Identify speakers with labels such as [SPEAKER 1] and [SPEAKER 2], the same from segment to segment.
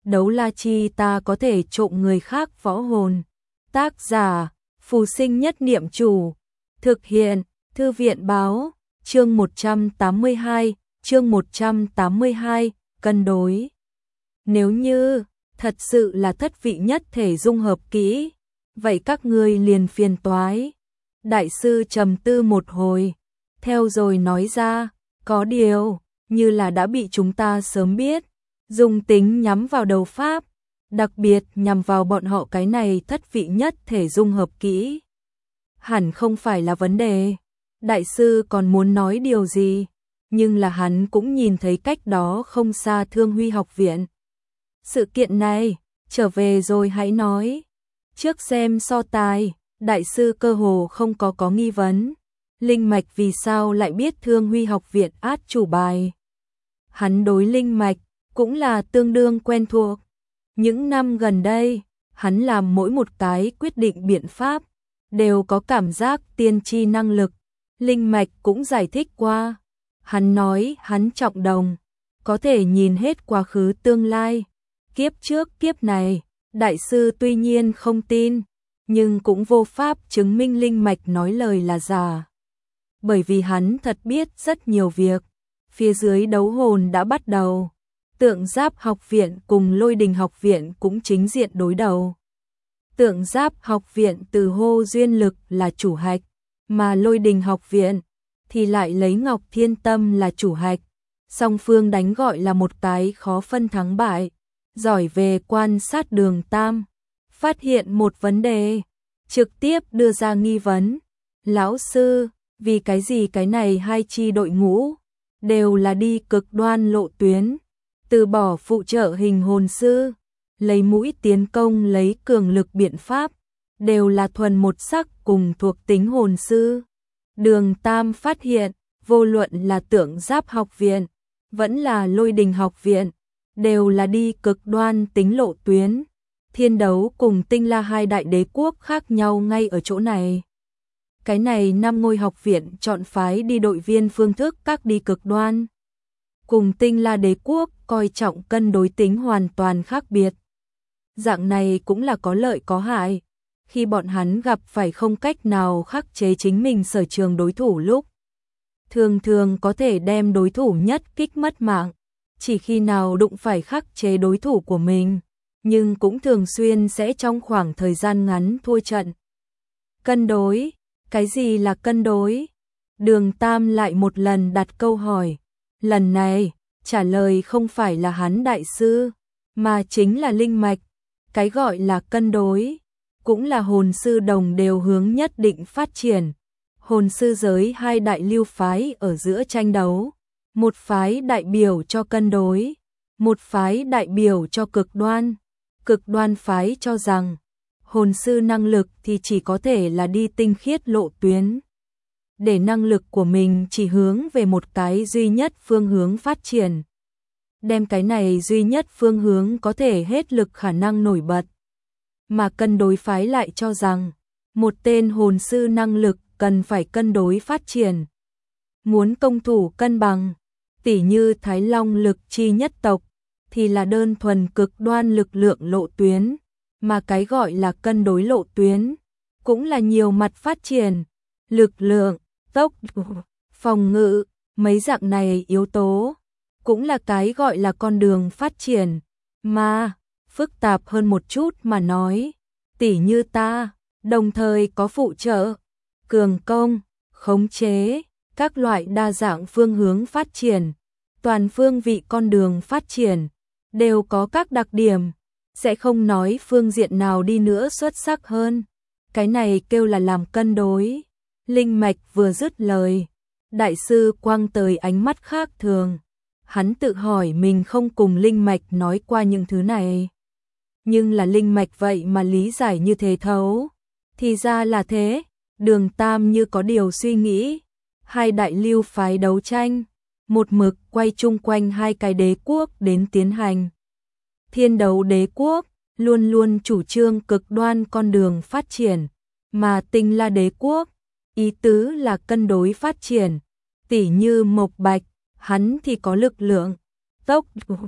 [SPEAKER 1] đấu la chi ta có thể trộm người khác võ hồn. Tác giả, Phù Sinh Nhất Niệm Chủ. Thực hiện, Thư viện Báo. Chương 182, chương 182, cân đối. Nếu như thật sự là thất vị nhất thể dung hợp kỹ, vậy các ngươi liền phiền toái. Đại sư trầm tư một hồi, theo rồi nói ra, có điều, như là đã bị chúng ta sớm biết, dùng tính nhắm vào đầu pháp, đặc biệt nhằm vào bọn họ cái này thất vị nhất thể dung hợp kỹ. Hẳn không phải là vấn đề. Đại sư còn muốn nói điều gì, nhưng là hắn cũng nhìn thấy cách đó không xa Thương Huy học viện. Sự kiện này, trở về rồi hãy nói. Trước xem so tài, đại sư cơ hồ không có nghi vấn. Linh mạch vì sao lại biết Thương Huy học viện át chủ bài? Hắn đối linh mạch cũng là tương đương quen thuộc. Những năm gần đây, hắn làm mỗi một cái quyết định biện pháp, đều có cảm giác tiên tri năng lực. Linh mạch cũng giải thích qua. Hắn nói hắn trọng đồng, có thể nhìn hết quá khứ tương lai. Kiếp trước kiếp này, đại sư tuy nhiên không tin, nhưng cũng vô pháp chứng minh linh mạch nói lời là giả. Bởi vì hắn thật biết rất nhiều việc. Phía dưới đấu hồn đã bắt đầu. Tượng Giáp học viện cùng Lôi Đình học viện cũng chính diện đối đầu. Tượng Giáp học viện từ hô duyên lực là chủ hạch, mà Lôi Đình học viện thì lại lấy Ngọc Thiên Tâm là chủ hạch. Song phương đánh gọi là một cái khó phân thắng bại. Giỏi về quan sát Đường Tam, phát hiện một vấn đề, trực tiếp đưa ra nghi vấn. Lão sư, vì cái gì cái này hai chi đội ngũ đều là đi cực đoan lộ tuyến, từ bỏ phụ trợ hình hồn sư, lấy mũi tiến công lấy cường lực biện pháp, đều là thuần một sắc cùng thuộc tính hồn sư. Đường Tam phát hiện, vô luận là Tượng Giáp học viện, vẫn là Lôi Đình học viện, đều là đi cực đoan tính lộ tuyến. Thiên Đấu cùng Tinh La hai đại đế quốc khác nhau ngay ở chỗ này. Cái này 5 ngôi học viện chọn phái đi đội viên phương thức các đi cực đoan. Cùng Tinh La đế quốc coi trọng cân đối tính hoàn toàn khác biệt. Dạng này cũng là có lợi có hại. Khi bọn hắn gặp phải không cách nào khắc chế chính mình sở trường đối thủ lúc, thường thường có thể đem đối thủ nhất kích mất mạng. Chỉ khi nào đụng phải khắc chế đối thủ của mình, nhưng cũng thường xuyên sẽ trong khoảng thời gian ngắn thua trận. Cân đối, cái gì là cân đối? Đường Tam lại một lần đặt câu hỏi. Lần này, trả lời không phải là hắn đại sư, mà chính là linh mạch. Cái gọi là cân đối, cũng là hồn sư đồng đều hướng nhất định phát triển. Hồn sư giới hai đại lưu phái ở giữa tranh đấu. Một phái đại biểu cho cân đối, một phái đại biểu cho cực đoan. Cực đoan phái cho rằng, hồn sư năng lực thì chỉ có thể là đi tinh khiết lộ tuyến. Để năng lực của mình chỉ hướng về một cái duy nhất phương hướng phát triển. Đem cái này duy nhất phương hướng có thể hết lực khả năng nổi bật. Mà cân đối phái lại cho rằng, một tên hồn sư năng lực cần phải cân đối phát triển. Muốn công thủ cân bằng, tỉ như Thái Long lực chi nhất tộc, thì là đơn thuần cực đoan lực lượng lộ tuyến, mà cái gọi là cân đối lộ tuyến, cũng là nhiều mặt phát triển, lực lượng, tốc độ, phòng ngự, mấy dạng này yếu tố, cũng là cái gọi là con đường phát triển, mà, phức tạp hơn một chút mà nói, tỉ như ta, đồng thời có phụ trợ, cường công, khống chế, các loại đa dạng phương hướng phát triển, toàn phương vị con đường phát triển, đều có các đặc điểm, sẽ không nói phương diện nào đi nữa xuất sắc hơn. Cái này kêu là làm cân đối. Linh mạch vừa dứt lời, đại sư quang tới ánh mắt khác thường. Hắn tự hỏi mình không cùng linh mạch nói qua những thứ này. Nhưng là linh mạch vậy mà lý giải như thế thấu. Thì ra là thế, Đường Tam như có điều suy nghĩ. Hai đại lưu phái đấu tranh, một mực quay chung quanh hai cái đế quốc đến tiến hành. Thiên Đấu đế quốc luôn luôn chủ trương cực đoan con đường phát triển, mà Tinh La đế quốc ý tứ là cân đối phát triển. Tỉ như Mộc Bạch, hắn thì có lực lượng, tốc độ,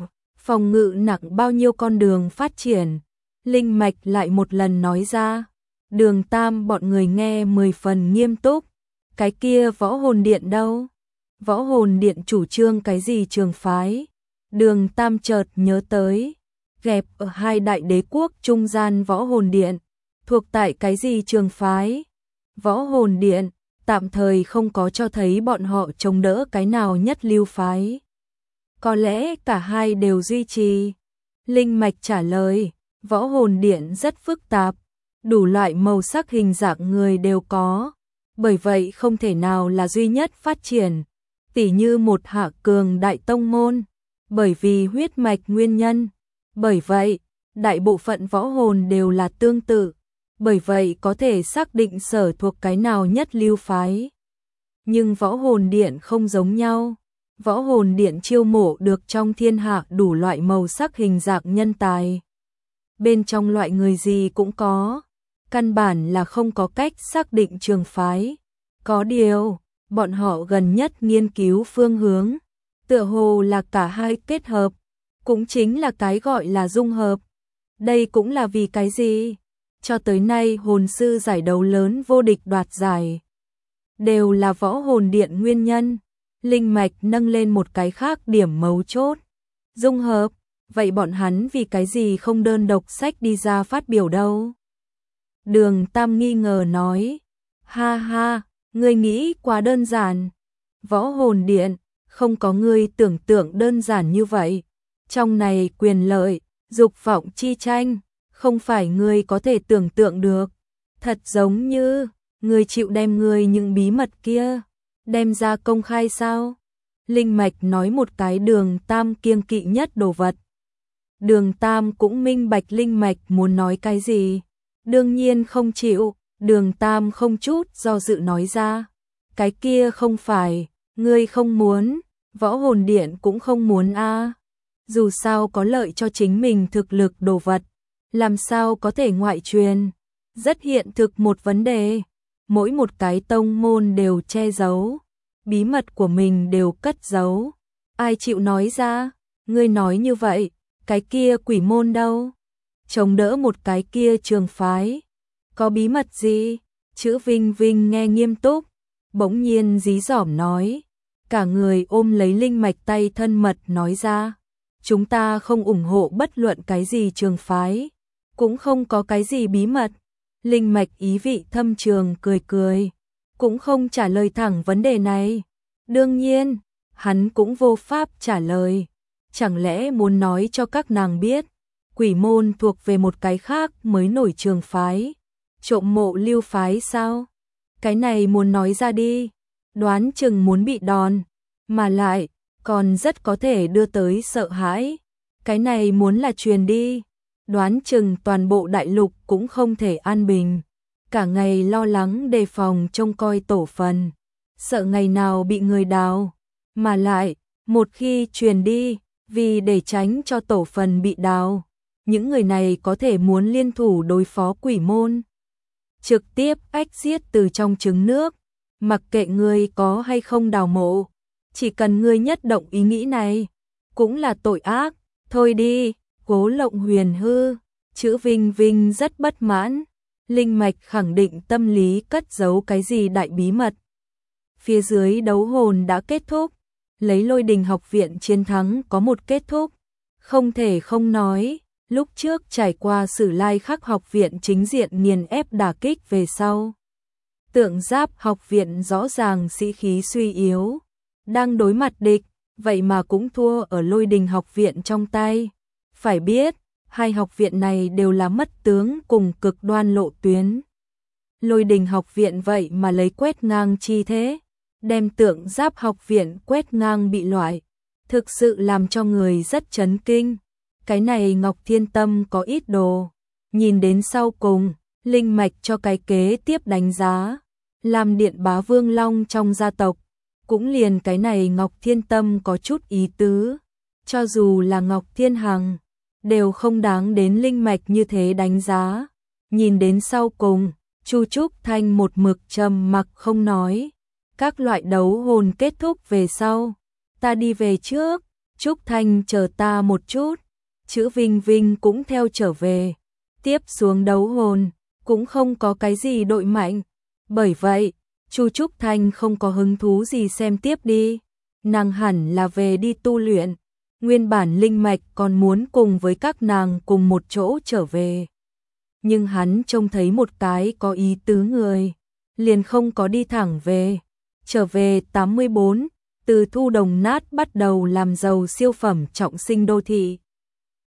[SPEAKER 1] Phòng ngự nặng bao nhiêu con đường phát triển, Linh Mạch lại một lần nói ra. Đường Tam bọn người nghe 10 phần nghiêm túc. Cái kia võ hồn điện đâu? Võ hồn điện chủ trương cái gì trường phái? Đường Tam chợt nhớ tới, gẹp ở hai đại đế quốc trung gian võ hồn điện, thuộc tại cái gì trường phái? Võ hồn điện, tạm thời không có cho thấy bọn họ chống đỡ cái nào nhất lưu phái. Có lẽ cả hai đều duy trì. Linh Mạch trả lời, võ hồn điện rất phức tạp, đủ loại màu sắc hình dạng người đều có, bởi vậy không thể nào là duy nhất phát triển, tỉ như một hạ cường đại tông môn, bởi vì huyết mạch nguyên nhân. Bởi vậy, đại bộ phận võ hồn đều là tương tự, bởi vậy có thể xác định sở thuộc cái nào nhất lưu phái. Nhưng võ hồn điện không giống nhau. Võ hồn điện chiêu mộ được trong thiên hạ đủ loại màu sắc hình dạng nhân tài. Bên trong loại người gì cũng có, căn bản là không có cách xác định trường phái. Có điều, bọn họ gần nhất nghiên cứu phương hướng, tựa hồ là cả hai kết hợp, cũng chính là cái gọi là dung hợp. Đây cũng là vì cái gì? Cho tới nay hồn sư giải đấu lớn vô địch đoạt giải, đều là võ hồn điện nguyên nhân. Linh Mạch nâng lên một cái khác điểm mấu chốt. Dung hợp, vậy bọn hắn vì cái gì không đơn độc sách đi ra phát biểu đâu? Đường Tam nghi ngờ nói, ha ha, ngươi nghĩ quá đơn giản. Võ hồn điện, không có ngươi tưởng tượng đơn giản như vậy. Trong này quyền lợi, dục vọng chi tranh, không phải ngươi có thể tưởng tượng được. Thật giống như, ngươi chịu đem ngươi những bí mật kia đem ra công khai sao? Linh Mạch nói một cái Đường Tam kiêng kỵ nhất đồ vật. Đường Tam cũng minh bạch Linh Mạch muốn nói cái gì. Đương nhiên không chịu, Đường Tam không chút do dự nói ra. Cái kia không phải, ngươi không muốn, võ hồn điện cũng không muốn a. Dù sao có lợi cho chính mình thực lực đồ vật, làm sao có thể ngoại truyền. Rất hiện thực một vấn đề. Mỗi một cái tông môn đều che giấu, bí mật của mình đều cất giấu. Ai chịu nói ra? Ngươi nói như vậy, cái kia quỷ môn đâu? Chống đỡ một cái kia trường phái, có bí mật gì? Chữ Vinh Vinh nghe nghiêm túc, bỗng nhiên dí dỏm nói, cả người ôm lấy Linh Mạch tay thân mật nói ra, chúng ta không ủng hộ bất luận cái gì trường phái, cũng không có cái gì bí mật. Linh Mạch ý vị thâm trường cười cười, cũng không trả lời thẳng vấn đề này. Đương nhiên, hắn cũng vô pháp trả lời. Chẳng lẽ muốn nói cho các nàng biết, quỷ môn thuộc về một cái khác mới nổi trường phái, trộm mộ lưu phái sao? Cái này muốn nói ra đi, đoán chừng muốn bị đòn, mà lại, còn rất có thể đưa tới sợ hãi. Cái này muốn là truyền đi, đoán chừng toàn bộ đại lục cũng không thể an bình. Cả ngày lo lắng đề phòng trông coi tổ phần, sợ ngày nào bị người đào. Mà lại, một khi truyền đi, vì để tránh cho tổ phần bị đào, những người này có thể muốn liên thủ đối phó quỷ môn. Trực tiếp ách giết từ trong trứng nước, mặc kệ ngươi có hay không đào mộ, chỉ cần ngươi nhất động ý nghĩ này, cũng là tội ác. Thôi đi, Cố Lộng Huyền hư. Chữ Vinh Vinh rất bất mãn. Linh Mạch khẳng định tâm lý cất giấu cái gì đại bí mật. Phía dưới đấu hồn đã kết thúc, lấy Lôi Đình học viện chiến thắng có một kết thúc. Không thể không nói, lúc trước trải qua Sử Lai Khắc học viện chính diện nghiền ép đả kích về sau. Tượng Giáp học viện rõ ràng sĩ khí suy yếu, đang đối mặt địch, vậy mà cũng thua ở Lôi Đình học viện trong tay. Phải biết, hai học viện này đều là mất tướng cùng cực đoan lộ tuyến. Lôi Đình học viện vậy mà lấy quét ngang chi thế, đem Tượng Giáp học viện quét ngang bị loại, thực sự làm cho người rất chấn kinh. Cái này Ngọc Thiên Tâm có ít đồ. Nhìn đến sau cùng, Linh Mạch cho cái kế tiếp đánh giá, làm Điện Bá Vương Long trong gia tộc, cũng liền cái này Ngọc Thiên Tâm có chút ý tứ. Cho dù là Ngọc Thiên Hằng, đều không đáng đến Linh Mạch như thế đánh giá. Nhìn đến sau cùng, Chu Trúc Thanh một mực trầm mặc không nói. Các loại đấu hồn kết thúc về sau, ta đi về trước. Trúc Thanh chờ ta một chút, chữ Vinh Vinh cũng theo trở về. Tiếp xuống đấu hồn, cũng không có cái gì đội mạnh. Bởi vậy, Chu Trúc Thanh không có hứng thú gì xem tiếp đi. Nàng hẳn là về đi tu luyện. Nguyên bản linh mạch còn muốn cùng với các nàng cùng một chỗ trở về. Nhưng hắn trông thấy một cái có ý tứ người, liền không có đi thẳng về. Trở về 84, từ thu đồng nát bắt đầu làm giàu siêu phẩm trọng sinh đô thị.